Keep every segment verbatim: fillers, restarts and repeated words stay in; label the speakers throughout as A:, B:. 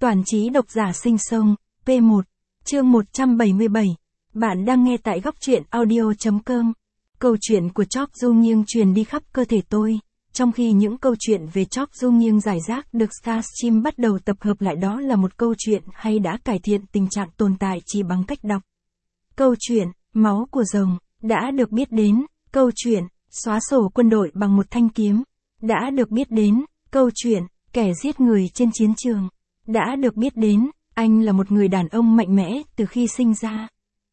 A: Toàn trí độc giả sinh sông, P một, chương một trăm bảy mươi bảy. Bạn đang nghe tại góc truyện audio.com. Câu chuyện của Chok Du Nghiêng truyền đi khắp cơ thể tôi, trong khi những câu chuyện về Chok Du Nghiêng giải rác được Starstream bắt đầu tập hợp lại, đó là một câu chuyện hay đã cải thiện tình trạng tồn tại chỉ bằng cách đọc. Câu chuyện, máu của rồng, đã được biết đến. Câu chuyện, xóa sổ quân đội bằng một thanh kiếm, đã được biết đến. Câu chuyện, kẻ giết người trên chiến trường, đã được biết đến. Anh là một người đàn ông mạnh mẽ từ khi sinh ra.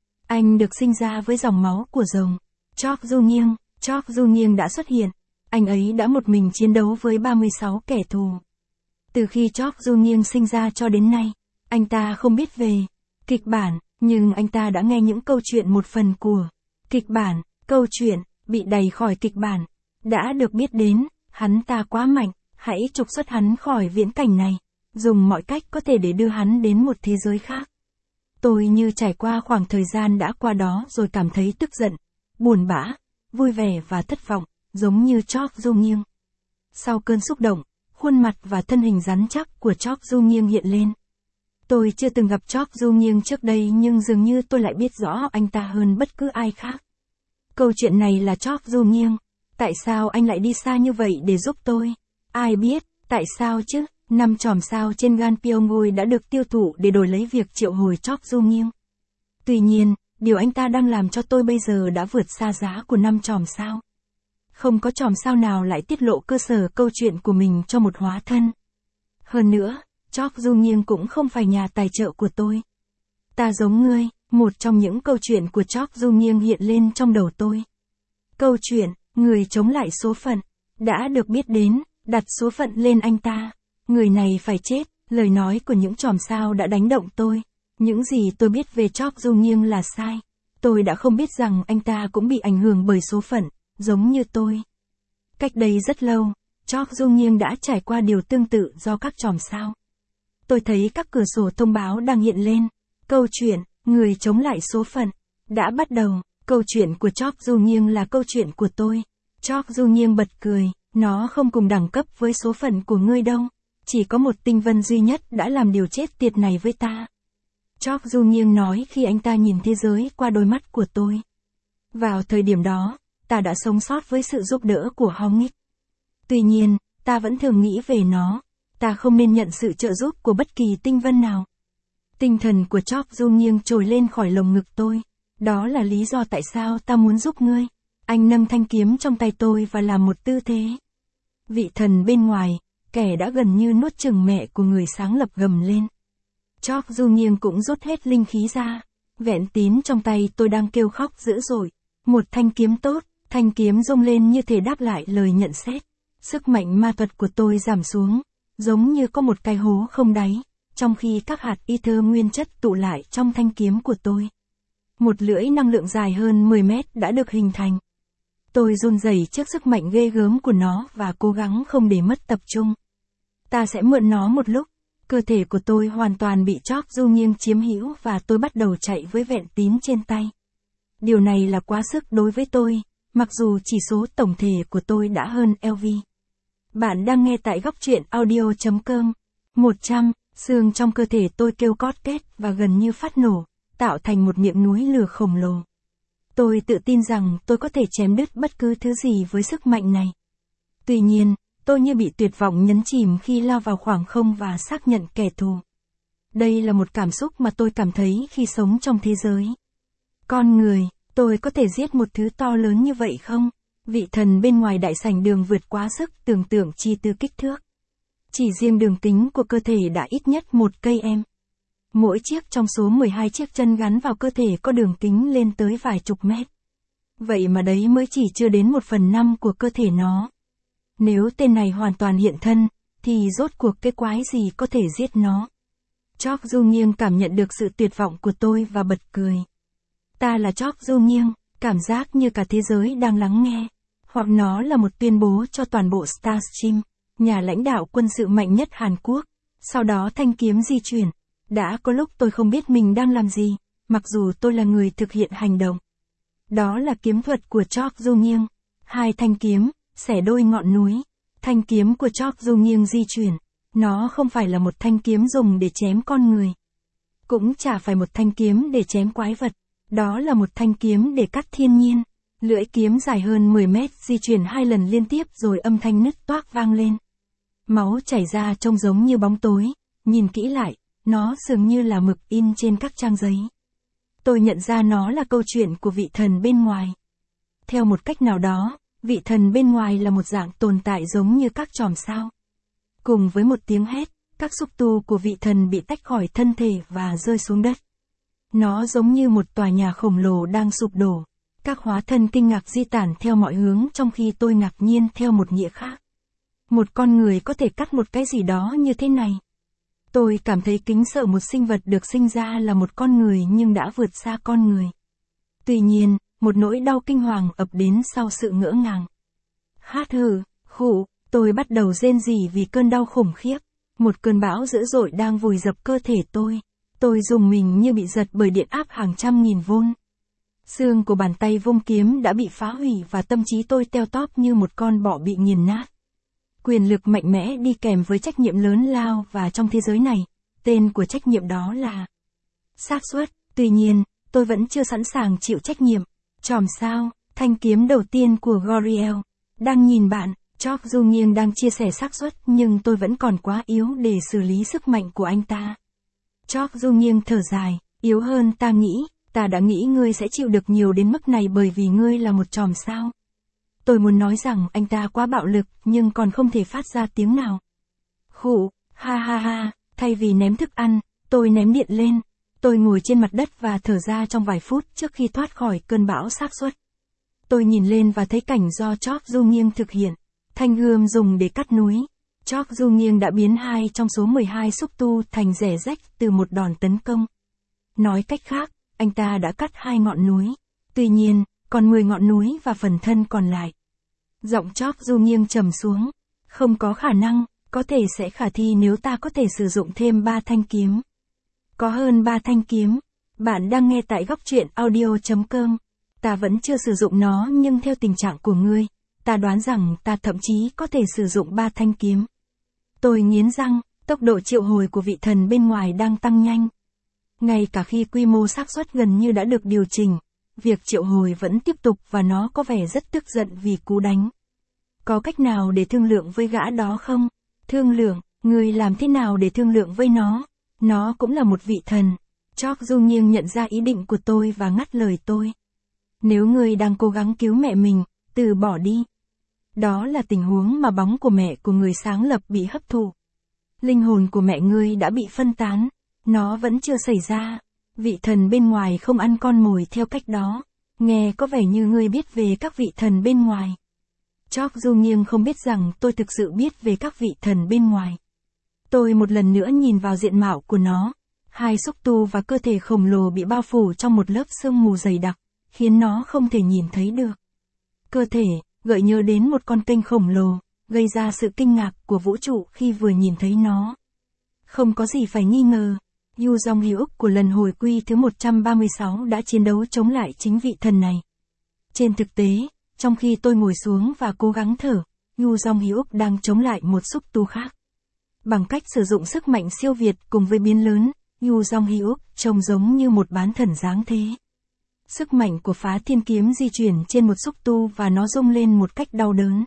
A: Anh được sinh ra với dòng máu của rồng. Chok Du Nghiêng, Chok Du Nghiêng đã xuất hiện. Anh ấy đã một mình chiến đấu với ba mươi sáu kẻ thù. Từ khi Chok Du Nghiêng sinh ra cho đến nay, anh ta không biết về kịch bản, nhưng anh ta đã nghe những câu chuyện một phần của kịch bản. Câu chuyện, bị đày khỏi kịch bản, đã được biết đến. Hắn ta quá mạnh, hãy trục xuất hắn khỏi viễn cảnh này, dùng mọi cách có thể để đưa hắn đến một thế giới khác. Tôi như trải qua khoảng thời gian đã qua đó rồi cảm thấy tức giận, buồn bã, vui vẻ và thất vọng, giống như Chok Du Nghiêng. Sau cơn xúc động, khuôn mặt và thân hình rắn chắc của Chok Du Nghiêng hiện lên. Tôi chưa từng gặp Chok Du Nghiêng trước đây, nhưng dường như tôi lại biết rõ anh ta hơn bất cứ ai khác. Câu chuyện này là Chok Du Nghiêng. Tại sao anh lại đi xa như vậy để giúp tôi? Ai biết, tại sao chứ? Năm chòm sao trên gan Pyongyang đã được tiêu thụ để đổi lấy việc triệu hồi Chok Du Nghiêng. Tuy nhiên, điều anh ta đang làm cho tôi bây giờ đã vượt xa giá của năm chòm sao. Không có chòm sao nào lại tiết lộ cơ sở câu chuyện của mình cho một hóa thân. Hơn nữa, Chok Du Nghiêng cũng không phải nhà tài trợ của tôi. Ta giống ngươi, một trong những câu chuyện của Chok Du Nghiêng hiện lên trong đầu tôi. Câu chuyện, người chống lại số phận, đã được biết đến, đặt số phận lên anh ta. Người này phải chết. Lời nói của những chòm sao đã đánh động tôi. Những gì tôi biết về Chok Du Nghiêng là sai. Tôi đã không biết rằng anh ta cũng bị ảnh hưởng bởi số phận, giống như tôi. Cách đây rất lâu, Chok Du Nghiêng đã trải qua điều tương tự do các chòm sao. Tôi thấy các cửa sổ thông báo đang hiện lên. Câu chuyện, người chống lại số phận, đã bắt đầu. Câu chuyện của Chok Du Nghiêng là câu chuyện của tôi. Chok Du Nghiêng bật cười, nó không cùng đẳng cấp với số phận của ngươi đâu. Chỉ có một tinh vân duy nhất đã làm điều chết tiệt này với ta. Chok Du Nghiêng nói khi anh ta nhìn thế giới qua đôi mắt của tôi. Vào thời điểm đó, ta đã sống sót với sự giúp đỡ của Hongik. Tuy nhiên, ta vẫn thường nghĩ về nó. Ta không nên nhận sự trợ giúp của bất kỳ tinh vân nào. Tinh thần của Chok Du Nghiêng trồi lên khỏi lồng ngực tôi. Đó là lý do tại sao ta muốn giúp ngươi. Anh nâng thanh kiếm trong tay tôi và làm một tư thế. Vị thần bên ngoài, kẻ đã gần như nuốt chửng mẹ của người sáng lập, gầm lên. Chok Du Nghiêng cũng rút hết linh khí ra. Vẹn tín trong tay tôi đang kêu khóc dữ dội. Một thanh kiếm tốt, thanh kiếm rung lên như thể đáp lại lời nhận xét. Sức mạnh ma thuật của tôi giảm xuống, giống như có một cái hố không đáy, trong khi các hạt ether nguyên chất tụ lại trong thanh kiếm của tôi. Một lưỡi năng lượng dài hơn mười mét đã được hình thành. Tôi run rẩy trước sức mạnh ghê gớm của nó và cố gắng không để mất tập trung. Ta sẽ mượn nó một lúc. Cơ thể của tôi hoàn toàn bị Chok Du Nghiêng chiếm hữu và tôi bắt đầu chạy với vẹn tín trên tay. Điều này là quá sức đối với tôi, mặc dù chỉ số tổng thể của tôi đã hơn lờ vê. Bạn đang nghe tại góc truyện audio.com. một trăm, xương trong cơ thể tôi kêu cót két và gần như phát nổ, tạo thành một miệng núi lửa khổng lồ. Tôi tự tin rằng tôi có thể chém đứt bất cứ thứ gì với sức mạnh này. Tuy nhiên, tôi như bị tuyệt vọng nhấn chìm khi lao vào khoảng không và xác nhận kẻ thù. Đây là một cảm xúc mà tôi cảm thấy khi sống trong thế giới con người. Tôi có thể giết một thứ to lớn như vậy không? Vị thần bên ngoài đại sảnh đường vượt quá sức tưởng tượng chi từ kích thước. Chỉ riêng đường kính của cơ thể đã ít nhất một cây em. Mỗi chiếc trong số mười hai chiếc chân gắn vào cơ thể có đường kính lên tới vài chục mét. Vậy mà đấy mới chỉ chưa đến một phần năm của cơ thể nó. Nếu tên này hoàn toàn hiện thân, thì rốt cuộc cái quái gì có thể giết nó? Chok Du Nghiêng cảm nhận được sự tuyệt vọng của tôi và bật cười. Ta là Chok Du Nghiêng, cảm giác như cả thế giới đang lắng nghe. Hoặc nó là một tuyên bố cho toàn bộ Starstream, nhà lãnh đạo quân sự mạnh nhất Hàn Quốc. Sau đó thanh kiếm di chuyển. Đã có lúc tôi không biết mình đang làm gì, mặc dù tôi là người thực hiện hành động. Đó là kiếm thuật của Chok Du Nghiêng. Hai thanh kiếm, xẻ đôi ngọn núi. Thanh kiếm của Chok Du Nghiêng di chuyển. Nó không phải là một thanh kiếm dùng để chém con người. Cũng chả phải một thanh kiếm để chém quái vật. Đó là một thanh kiếm để cắt thiên nhiên. Lưỡi kiếm dài hơn mười mét di chuyển hai lần liên tiếp rồi âm thanh nứt toác vang lên. Máu chảy ra trông giống như bóng tối. Nhìn kỹ lại, nó dường như là mực in trên các trang giấy. Tôi nhận ra nó là câu chuyện của vị thần bên ngoài. Theo một cách nào đó, vị thần bên ngoài là một dạng tồn tại giống như các chòm sao. Cùng với một tiếng hét, các xúc tu của vị thần bị tách khỏi thân thể và rơi xuống đất. Nó giống như một tòa nhà khổng lồ đang sụp đổ. Các hóa thân kinh ngạc di tản theo mọi hướng trong khi tôi ngạc nhiên theo một nghĩa khác. Một con người có thể cắt một cái gì đó như thế này. Tôi cảm thấy kính sợ một sinh vật được sinh ra là một con người nhưng đã vượt xa con người. Tuy nhiên, một nỗi đau kinh hoàng ập đến sau sự ngỡ ngàng. Hát hừ, khụ, tôi bắt đầu rên rỉ vì cơn đau khủng khiếp. Một cơn bão dữ dội đang vùi dập cơ thể tôi. Tôi rùng mình như bị giật bởi điện áp hàng trăm nghìn vôn. Xương của bàn tay vung kiếm đã bị phá hủy và tâm trí tôi teo tóp như một con bọ bị nghiền nát. Quyền lực mạnh mẽ đi kèm với trách nhiệm lớn lao và trong thế giới này, tên của trách nhiệm đó là xác suất. Tuy nhiên, tôi vẫn chưa sẵn sàng chịu trách nhiệm. Chòm sao, thanh kiếm đầu tiên của Goriel, đang nhìn bạn. Chok Du Nghiêng đang chia sẻ xác suất nhưng tôi vẫn còn quá yếu để xử lý sức mạnh của anh ta. Chok Du Nghiêng thở dài, yếu hơn ta nghĩ, ta đã nghĩ ngươi sẽ chịu được nhiều đến mức này bởi vì ngươi là một chòm sao. Tôi muốn nói rằng anh ta quá bạo lực nhưng còn không thể phát ra tiếng nào. Khụ, ha ha ha, thay vì ném thức ăn, tôi ném điện lên. Tôi ngồi trên mặt đất và thở ra trong vài phút trước khi thoát khỏi cơn bão xác suất. Tôi nhìn lên và thấy cảnh do Chok Du Nghiêng thực hiện. Thanh gươm dùng để cắt núi. Chok Du Nghiêng đã biến hai trong số mười hai xúc tu thành rẻ rách từ một đòn tấn công. Nói cách khác, anh ta đã cắt hai ngọn núi. Tuy nhiên, còn mười ngọn núi và phần thân còn lại. Giọng Chok Du Nghiêng trầm xuống. Không có khả năng, có thể sẽ khả thi nếu ta có thể sử dụng thêm ba thanh kiếm. Có hơn ba thanh kiếm. Bạn đang nghe tại góc truyện audio chấm com. Ta vẫn chưa sử dụng nó nhưng theo tình trạng của ngươi, ta đoán rằng ta thậm chí có thể sử dụng ba thanh kiếm. Tôi nghiến răng, tốc độ triệu hồi của vị thần bên ngoài đang tăng nhanh. Ngay cả khi quy mô xác suất gần như đã được điều chỉnh, việc triệu hồi vẫn tiếp tục và nó có vẻ rất tức giận vì cú đánh. Có cách nào để thương lượng với gã đó không? Thương lượng, ngươi làm thế nào để thương lượng với nó? Nó cũng là một vị thần. Chok Du Nghiêng nhận ra ý định của tôi và ngắt lời tôi. Nếu ngươi đang cố gắng cứu mẹ mình, từ bỏ đi. Đó là tình huống mà bóng của mẹ của người sáng lập bị hấp thụ. Linh hồn của mẹ ngươi đã bị phân tán. Nó vẫn chưa xảy ra. Vị thần bên ngoài không ăn con mồi theo cách đó. Nghe có vẻ như ngươi biết về các vị thần bên ngoài. Chok Du Nghiêng không biết rằng tôi thực sự biết về các vị thần bên ngoài. Tôi một lần nữa nhìn vào diện mạo của nó. Hai xúc tu và cơ thể khổng lồ bị bao phủ trong một lớp sương mù dày đặc, khiến nó không thể nhìn thấy được. Cơ thể, gợi nhớ đến một con kênh khổng lồ, gây ra sự kinh ngạc của vũ trụ khi vừa nhìn thấy nó. Không có gì phải nghi ngờ, Yu Jong Hyuk của lần hồi quy thứ một trăm ba mươi sáu đã chiến đấu chống lại chính vị thần này. Trên thực tế, trong khi tôi ngồi xuống và cố gắng thở, Yu Jong Hyuk đang chống lại một xúc tu khác. Bằng cách sử dụng sức mạnh siêu việt cùng với biến lớn, Yu Jong Hyuk trông giống như một bán thần dáng thế. Sức mạnh của phá thiên kiếm di chuyển trên một xúc tu và nó rung lên một cách đau đớn.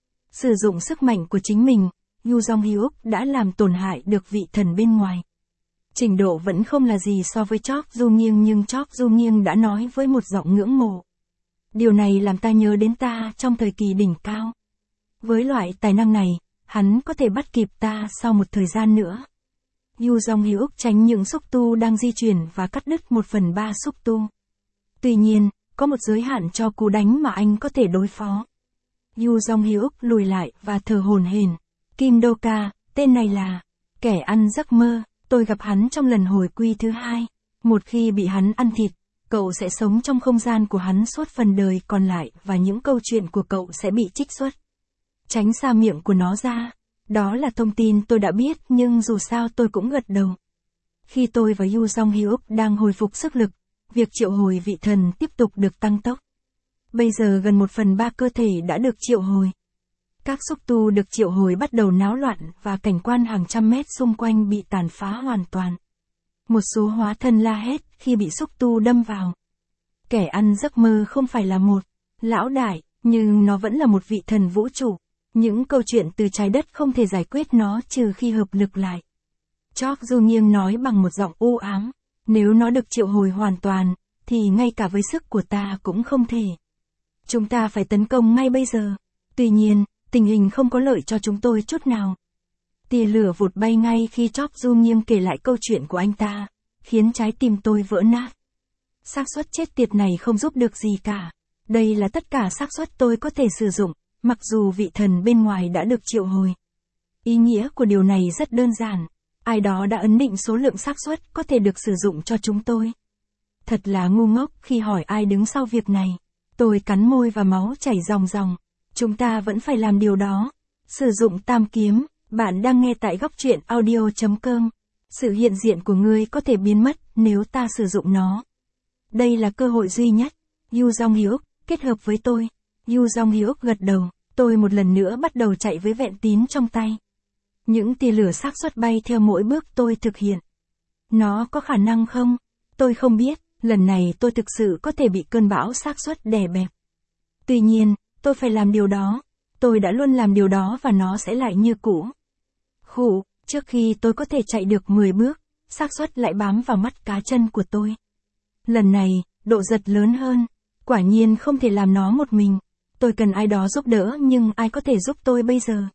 A: Sử dụng sức mạnh của chính mình, Yu Jong Hyuk đã làm tổn hại được vị thần bên ngoài. Trình độ vẫn không là gì so với Chok Du Nghiêng nhưng Chok Du Nghiêng đã nói với một giọng ngưỡng mộ. Điều này làm ta nhớ đến ta trong thời kỳ đỉnh cao. Với loại tài năng này, hắn có thể bắt kịp ta sau một thời gian nữa. Yu Jong Hyuk tránh những xúc tu đang di chuyển và cắt đứt một phần ba xúc tu. Tuy nhiên, có một giới hạn cho cú đánh mà anh có thể đối phó. Yu Jong Hyuk lùi lại và thở hổn hển. Kim Do-ka, tên này là kẻ ăn giấc mơ. Tôi gặp hắn trong lần hồi quy thứ hai. Một khi bị hắn ăn thịt, cậu sẽ sống trong không gian của hắn suốt phần đời còn lại và những câu chuyện của cậu sẽ bị trích xuất. Tránh xa miệng của nó ra. Đó là thông tin tôi đã biết nhưng dù sao tôi cũng gật đầu. Khi tôi và Yu Jong Hyuk đang hồi phục sức lực, việc triệu hồi vị thần tiếp tục được tăng tốc. Bây giờ gần một phần ba cơ thể đã được triệu hồi. Các xúc tu được triệu hồi bắt đầu náo loạn và cảnh quan hàng trăm mét xung quanh bị tàn phá hoàn toàn. Một số hóa thân la hét khi bị xúc tu đâm vào. Kẻ ăn giấc mơ không phải là một lão đại, nhưng nó vẫn là một vị thần vũ trụ. Những câu chuyện từ trái đất không thể giải quyết nó trừ khi hợp lực lại. Chok Du Nghiêng nói bằng một giọng u ám. Nếu nó được triệu hồi hoàn toàn, thì ngay cả với sức của ta cũng không thể. Chúng ta phải tấn công ngay bây giờ. Tuy nhiên, tình hình không có lợi cho chúng tôi chút nào. Tia lửa vụt bay ngay khi Chok Du Nghiêng kể lại câu chuyện của anh ta, khiến trái tim tôi vỡ nát. Xác suất chết tiệt này không giúp được gì cả. Đây là tất cả xác suất tôi có thể sử dụng, mặc dù vị thần bên ngoài đã được triệu hồi. Ý nghĩa của điều này rất đơn giản. Ai đó đã ấn định số lượng xác suất có thể được sử dụng cho chúng tôi. Thật là ngu ngốc khi hỏi ai đứng sau việc này. Tôi cắn môi và máu chảy ròng ròng. Chúng ta vẫn phải làm điều đó. Sử dụng tam kiếm. Bạn đang nghe tại góc truyện audio chấm com. Sự hiện diện của ngươi có thể biến mất nếu ta sử dụng nó. Đây là cơ hội duy nhất. Yu Jong Hyuk, kết hợp với tôi. Yu Jong Hyuk gật đầu. Tôi một lần nữa bắt đầu chạy với vẹn tín trong tay. Những tia lửa xác suất bay theo mỗi bước tôi thực hiện. Nó có khả năng không? Tôi không biết. Lần này tôi thực sự có thể bị cơn bão xác suất đè bẹp. Tuy nhiên, tôi phải làm điều đó. Tôi đã luôn làm điều đó và nó sẽ lại như cũ. Khủ, trước khi tôi có thể chạy được mười bước, xác suất lại bám vào mắt cá chân của tôi. Lần này, độ giật lớn hơn. Quả nhiên không thể làm nó một mình. Tôi cần ai đó giúp đỡ nhưng ai có thể giúp tôi bây giờ?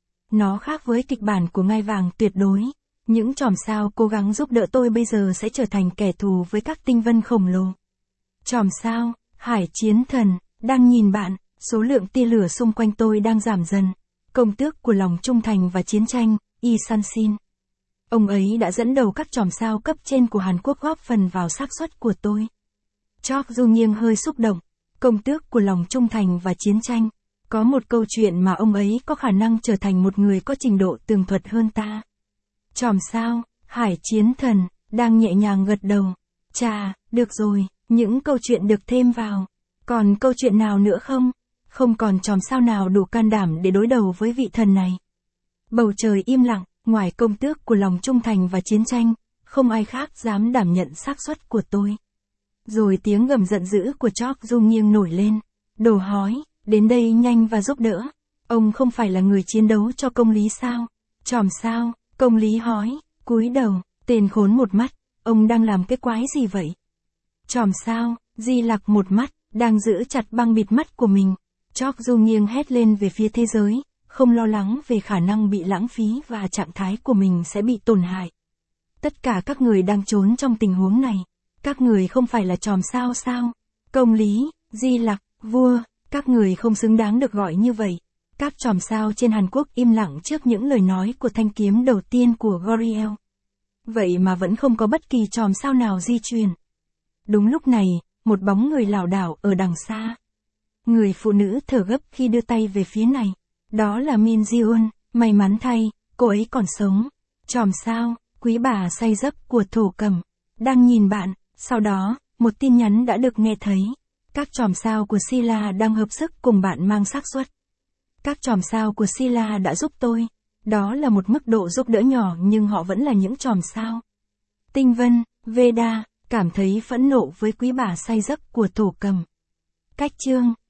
A: Nó khác với kịch bản của ngai vàng tuyệt đối. Những chòm sao cố gắng giúp đỡ tôi bây giờ sẽ trở thành kẻ thù với các tinh vân khổng lồ. Chòm sao, hải chiến thần, đang nhìn bạn, số lượng tia lửa xung quanh tôi đang giảm dần. Công tước của lòng trung thành và chiến tranh, Yi San-shin. Ông ấy đã dẫn đầu các chòm sao cấp trên của Hàn Quốc góp phần vào xác suất của tôi. Chok Du Nghiêng hơi xúc động. Công tước của lòng trung thành và chiến tranh. Có một câu chuyện mà ông ấy có khả năng trở thành một người có trình độ tường thuật hơn ta. Chòm sao, hải chiến thần, đang nhẹ nhàng gật đầu. Chà, được rồi, những câu chuyện được thêm vào. Còn câu chuyện nào nữa không? Không còn chòm sao nào đủ can đảm để đối đầu với vị thần này. Bầu trời im lặng, ngoài công tước của lòng trung thành và chiến tranh, không ai khác dám đảm nhận xác suất của tôi. Rồi tiếng gầm giận dữ của Chok Du Nghiêng nổi lên. Đồ hói, đến đây nhanh và giúp đỡ. Ông không phải là người chiến đấu cho công lý sao? Chòm sao, công lý hói, cúi đầu, tên khốn một mắt, ông đang làm cái quái gì vậy? Chòm sao, Di Lặc một mắt, đang giữ chặt băng bịt mắt của mình. Chok Du Nghiêng hét lên về phía thế giới, không lo lắng về khả năng bị lãng phí và trạng thái của mình sẽ bị tổn hại. Tất cả các người đang trốn trong tình huống này. Các người không phải là chòm sao sao? Công lý, Di Lặc, vua, các người không xứng đáng được gọi như vậy. Các chòm sao trên Hàn Quốc im lặng trước những lời nói của thanh kiếm đầu tiên của Goriel. Vậy mà vẫn không có bất kỳ chòm sao nào di chuyển. Đúng lúc này, một bóng người lảo đảo ở đằng xa. Người phụ nữ thở gấp khi đưa tay về phía này. Đó là Min Ji-un, may mắn thay, cô ấy còn sống. Chòm sao, quý bà say giấc của thổ cẩm, đang nhìn bạn. Sau đó, một tin nhắn đã được nghe thấy. Các chòm sao của Sila đang hợp sức cùng bạn mang xác suất. Các chòm sao của Sila đã giúp tôi. Đó là một mức độ giúp đỡ nhỏ nhưng họ vẫn là những chòm sao. Tinh Vân, Veda, cảm thấy phẫn nộ với quý bà say giấc của thổ cẩm. Cách chương